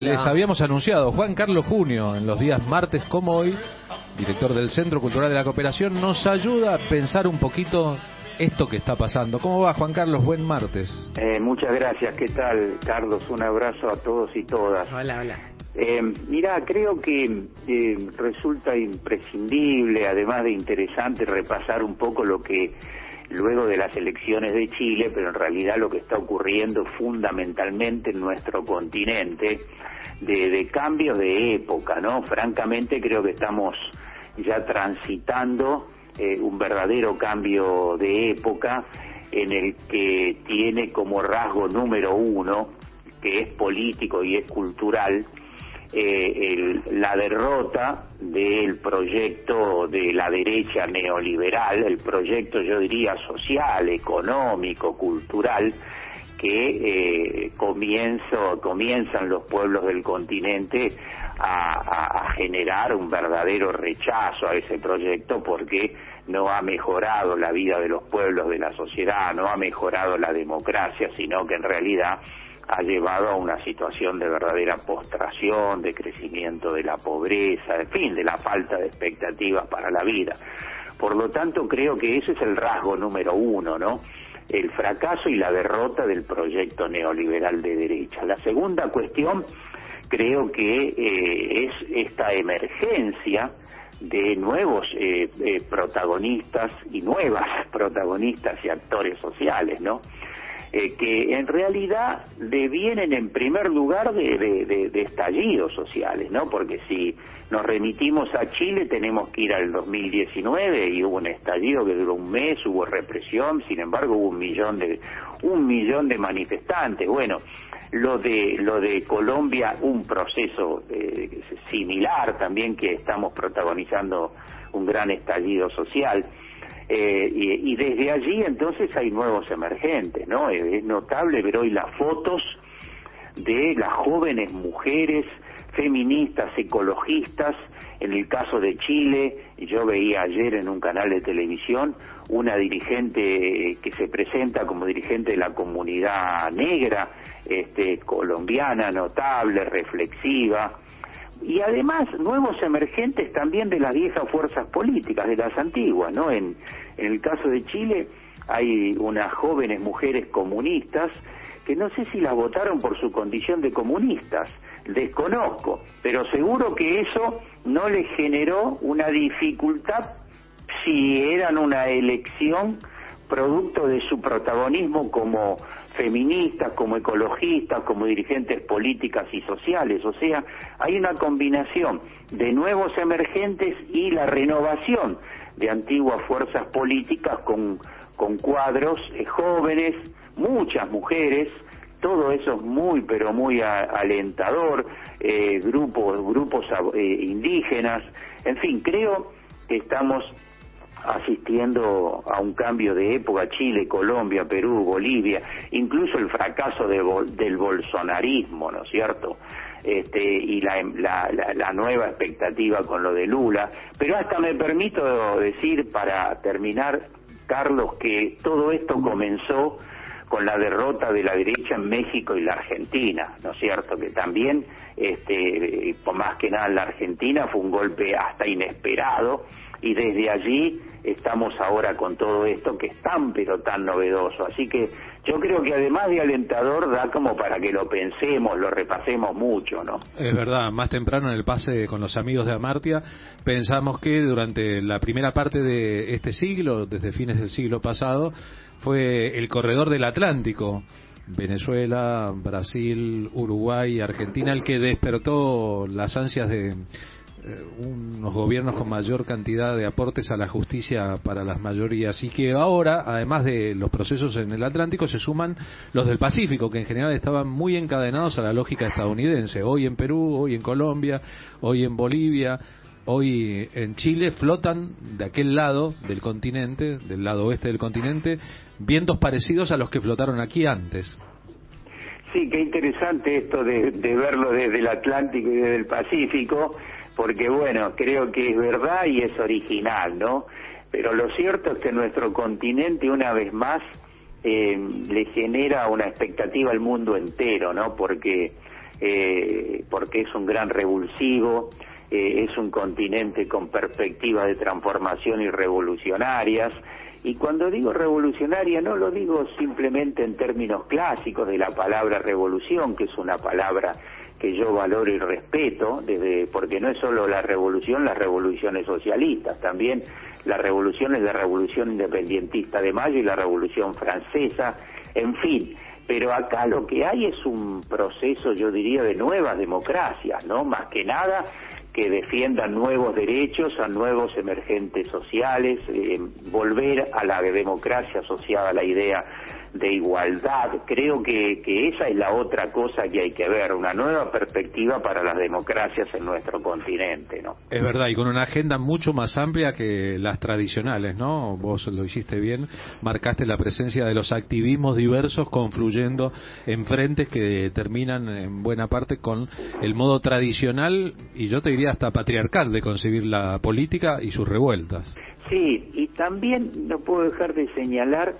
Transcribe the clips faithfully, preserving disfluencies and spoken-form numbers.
Les habíamos anunciado, Juan Carlos Junio, en los días martes como hoy, director del Centro Cultural de la Cooperación, nos ayuda a pensar un poquito esto que está pasando. ¿Cómo va, Juan Carlos? Buen martes. Eh, muchas gracias. ¿Qué tal, Carlos? Un abrazo a todos y todas. Hola, hola. Eh, mira, creo que eh, resulta imprescindible, además de interesante, repasar un poco lo que luego de las elecciones de Chile, pero en realidad lo que está ocurriendo fundamentalmente en nuestro continente, de, de cambios de época, ¿no? Francamente creo que estamos ya transitando eh, un verdadero cambio de época en el que tiene como rasgo número uno, que es político y es cultural, Eh, el, la derrota del proyecto de la derecha neoliberal, el proyecto, yo diría, social, económico, cultural, que eh, comienzo, comienzan los pueblos del continente a, a, a generar un verdadero rechazo a ese proyecto, porque no ha mejorado la vida de los pueblos, de la sociedad, no ha mejorado la democracia, sino que en realidad ha llevado a una situación de verdadera postración, de crecimiento de la pobreza, en fin, de la falta de expectativas para la vida. Por lo tanto, creo que ese es el rasgo número uno, ¿no? El fracaso y la derrota del proyecto neoliberal de derecha. La segunda cuestión, creo que eh, es esta emergencia de nuevos eh, eh, protagonistas y nuevas protagonistas y actores sociales, ¿no? Eh, que en realidad devienen en primer lugar de, de, de, de estallidos sociales, ¿no? Porque si nos remitimos a Chile tenemos que ir al dos mil diecinueve y hubo un estallido que duró un mes, hubo represión, sin embargo hubo un millón de un millón de manifestantes. Bueno, lo de lo de Colombia, un proceso eh, similar también, que estamos protagonizando un gran estallido social. Eh, y, y desde allí entonces hay nuevos emergentes, ¿no? Es notable ver hoy las fotos de las jóvenes mujeres feministas, ecologistas. En el caso de Chile, yo veía ayer en un canal de televisión una dirigente que se presenta como dirigente de la comunidad negra, este, colombiana, notable, reflexiva. Y además nuevos emergentes también de las viejas fuerzas políticas, de las antiguas, ¿no? En, en el caso de Chile hay unas jóvenes mujeres comunistas que no sé si las votaron por su condición de comunistas, desconozco, pero seguro que eso no les generó una dificultad si eran una elección producto de su protagonismo como feministas, como ecologistas, como dirigentes políticas y sociales. O sea, hay una combinación de nuevos emergentes y la renovación de antiguas fuerzas políticas con, con cuadros eh, jóvenes, muchas mujeres. Todo eso es muy, pero muy a, alentador, eh, grupos, grupos eh, indígenas. En fin, creo que estamos asistiendo a un cambio de época. Chile, Colombia, Perú, Bolivia, incluso el fracaso de, del bolsonarismo, ¿no es cierto? Este, y la, la, la, la nueva expectativa con lo de Lula. Pero hasta me permito decir, para terminar, Carlos, que todo esto comenzó con la derrota de la derecha en México y la Argentina, ¿no es cierto? Que también, este, más que nada en la Argentina, fue un golpe hasta inesperado, y desde allí estamos ahora con todo esto que es tan pero tan novedoso. Así que yo creo que además de alentador, da como para que lo pensemos, lo repasemos mucho, ¿no? Es verdad, más temprano en el pase con los amigos de Amartya pensamos que durante la primera parte de este siglo, desde fines del siglo pasado, fue el corredor del Atlántico, Venezuela, Brasil, Uruguay, Argentina, el que despertó las ansias de eh, unos gobiernos con mayor cantidad de aportes a la justicia para las mayorías, y que ahora, además de los procesos en el Atlántico, se suman los del Pacífico, que en general estaban muy encadenados a la lógica estadounidense. Hoy en Perú, hoy en Colombia, hoy en Bolivia, hoy en Chile, flotan de aquel lado del continente, del lado oeste del continente, vientos parecidos a los que flotaron aquí antes. Sí, qué interesante esto de, de verlo desde el Atlántico y desde el Pacífico, porque bueno, creo que es verdad y es original, ¿no? Pero lo cierto es que nuestro continente, una vez más, eh, le genera una expectativa al mundo entero, ¿no? Porque eh, porque es un gran revulsivo, eh, es un continente con perspectivas de transformación y revolucionarias. Y cuando digo revolucionaria no lo digo simplemente en términos clásicos de la palabra revolución, que es una palabra que yo valoro y respeto, desde, porque no es solo la revolución, las revoluciones socialistas, también la revolución es la revolución independentista de Mayo y la revolución francesa, en fin. Pero acá lo que hay es un proceso, yo diría, de nuevas democracias, ¿no? Más que nada que defiendan nuevos derechos a nuevos emergentes sociales, eh, volver a la democracia asociada a la idea de igualdad. Creo que, que esa es la otra cosa que hay que ver, una nueva perspectiva para las democracias en nuestro continente, ¿no? Es verdad, y con una agenda mucho más amplia que las tradicionales, ¿no? Vos lo hiciste bien, marcaste la presencia de los activismos diversos confluyendo en frentes que terminan en buena parte con el modo tradicional, y yo te diría hasta patriarcal, de concebir la política y sus revueltas. Sí, y también no puedo dejar de señalar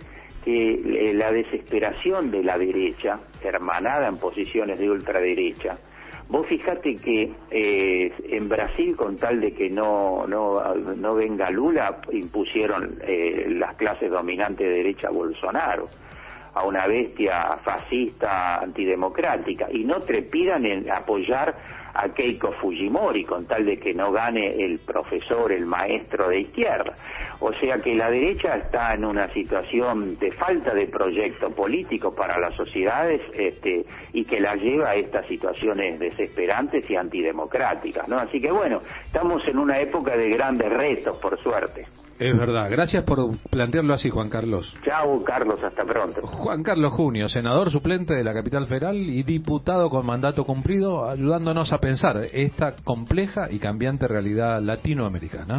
que la desesperación de la derecha, hermanada en posiciones de ultraderecha, vos fijate que eh, en Brasil, con tal de que no no no venga Lula, impusieron eh, las clases dominantes de derecha a Bolsonaro, a una bestia fascista antidemocrática, y no trepidan en apoyar a Keiko Fujimori con tal de que no gane el profesor, el maestro de izquierda. O sea que la derecha está en una situación de falta de proyecto político para las sociedades, este, y que la lleva a estas situaciones desesperantes y antidemocráticas, ¿no? Así que bueno, estamos en una época de grandes retos, por suerte. Es verdad. Gracias por plantearlo así, Juan Carlos. Chau, Carlos, hasta pronto. Juan Carlos Junio, senador suplente de la Capital Federal y diputado con mandato cumplido, ayudándonos a pensar esta compleja y cambiante realidad latinoamericana.